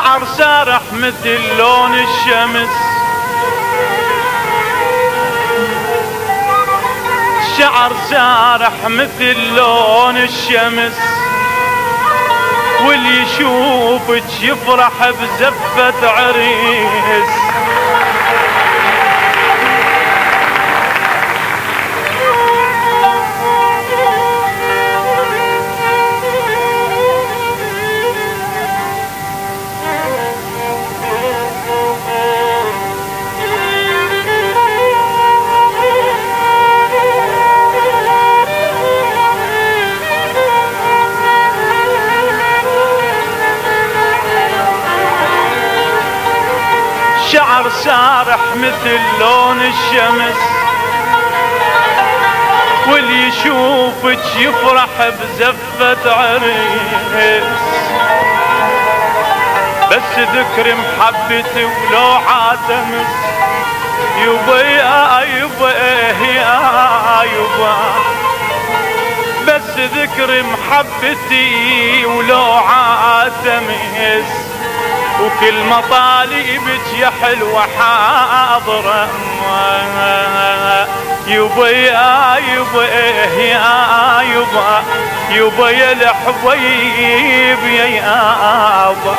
شعر سارح مثل لون الشمس، شعر سارح مثل لون الشمس، واللي يشوفك يفرح بزفة عريس. شعر سارح مثل لون الشمس، واللي يشوفك يفرح بزفة عريس. بس ذكر محبتي ولو عاتمس، يبا يا يبا يا يبا. بس ذكر محبتي ولو عاتمس، وكل مطالبك يا حلوة حاضرة. يبا يا يبا يا يبا، يبا يا الحبيب يا يابا.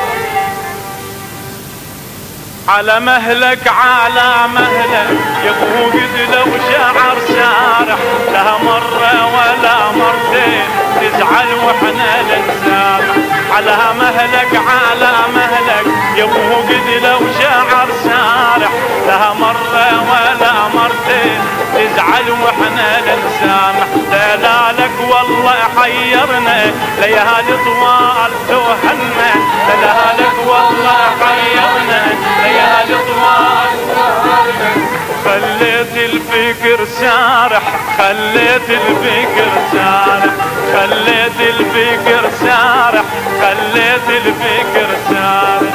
على مهلك على مهلك يا ابو قد لو شعر سارح، لا مرة ولا مرتين تزعل واحنا نسامح. على مهلك على مهلك يا ابو قد لو شعر سارح، لا مرة ولا مرتين تزعل واحنا نسامح. دلالك والله حيرنا ليالي طوال توهنا، دلالك والله حيرنا ليالي طوال توهنا. خليت الفكر سارح، خليت الفكر سارح، خليت الفكر سارح، خليت الفكر سارح.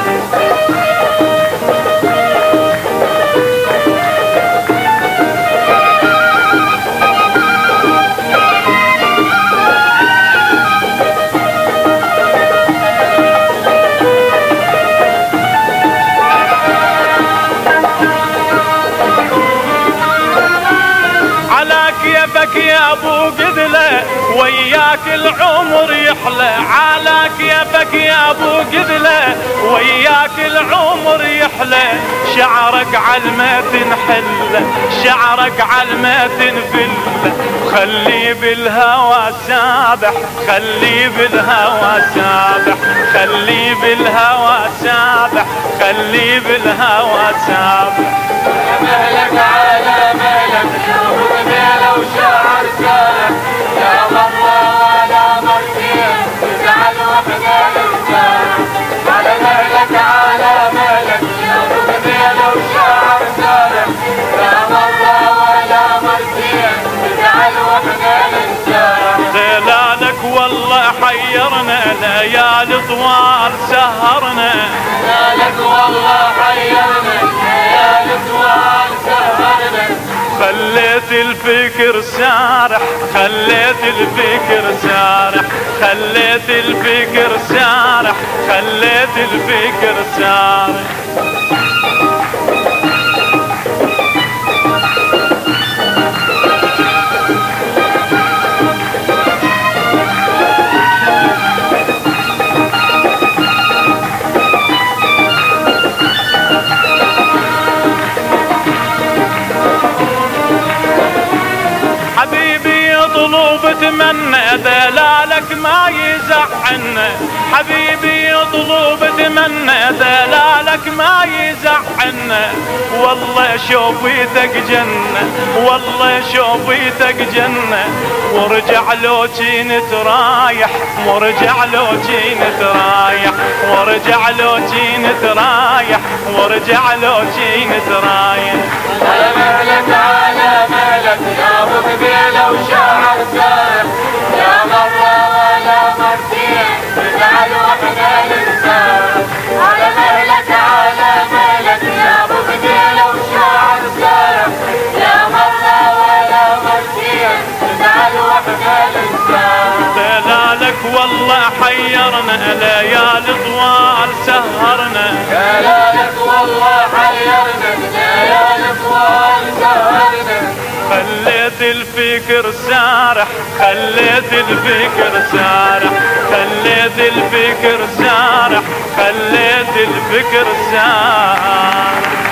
كيفك يا ابو قذله وياك العمر يحلى، على كيفك يا ابو قذله وياك العمر يحلى. شعرك عالما تنحله، شعرك عالما تنفله، خلي بالهوى سابح، خلي بالهوى سابح، خلي بالهوى سابح، خلي بالهوى سابح. مهلك على مهلك لو شعر سارح، يا مرة ولا مرتين تزعل واحنا نسامح. على مهلك على مهلك لو شعر سارح، يا مرة ولا مرتين تزعل واحنا نسامح. دلالك والله حيرنا ليالي طوال سهرنا، دلالك والله حيرنا ليالي طوال سهرنا. خليت الفكر سارح، خليت الفكر سارح، خليت الفكر سارح، خليت الفكر سارح. بتمنى دلالك ما يزعلنا، حبيبي يطلب بتمنى دلالك ما يزعلنا. والله شوفيتك جنة، والله شوفيتك جنة. وارجع لو جينت رايح، وارجع لو جينت رايح، وارجع لو جينت رايح، وارجع لو جينت رايح. على مهلك على مهلك يا ابو قبيله وشعر سارح، يا مرة ولا مرتين تزعل واحنا نسامح. على مهلك على مهلك يا ابو قبيله وشعر سارح، يا مرة ولا مرتين تزعل واحنا نسامح. دلالك والله حيرنا ليالي طوال سهرنا، الفكر سارح، خليت الفكر سارح، خليت الفكر سارح، خليت الفكر سارح.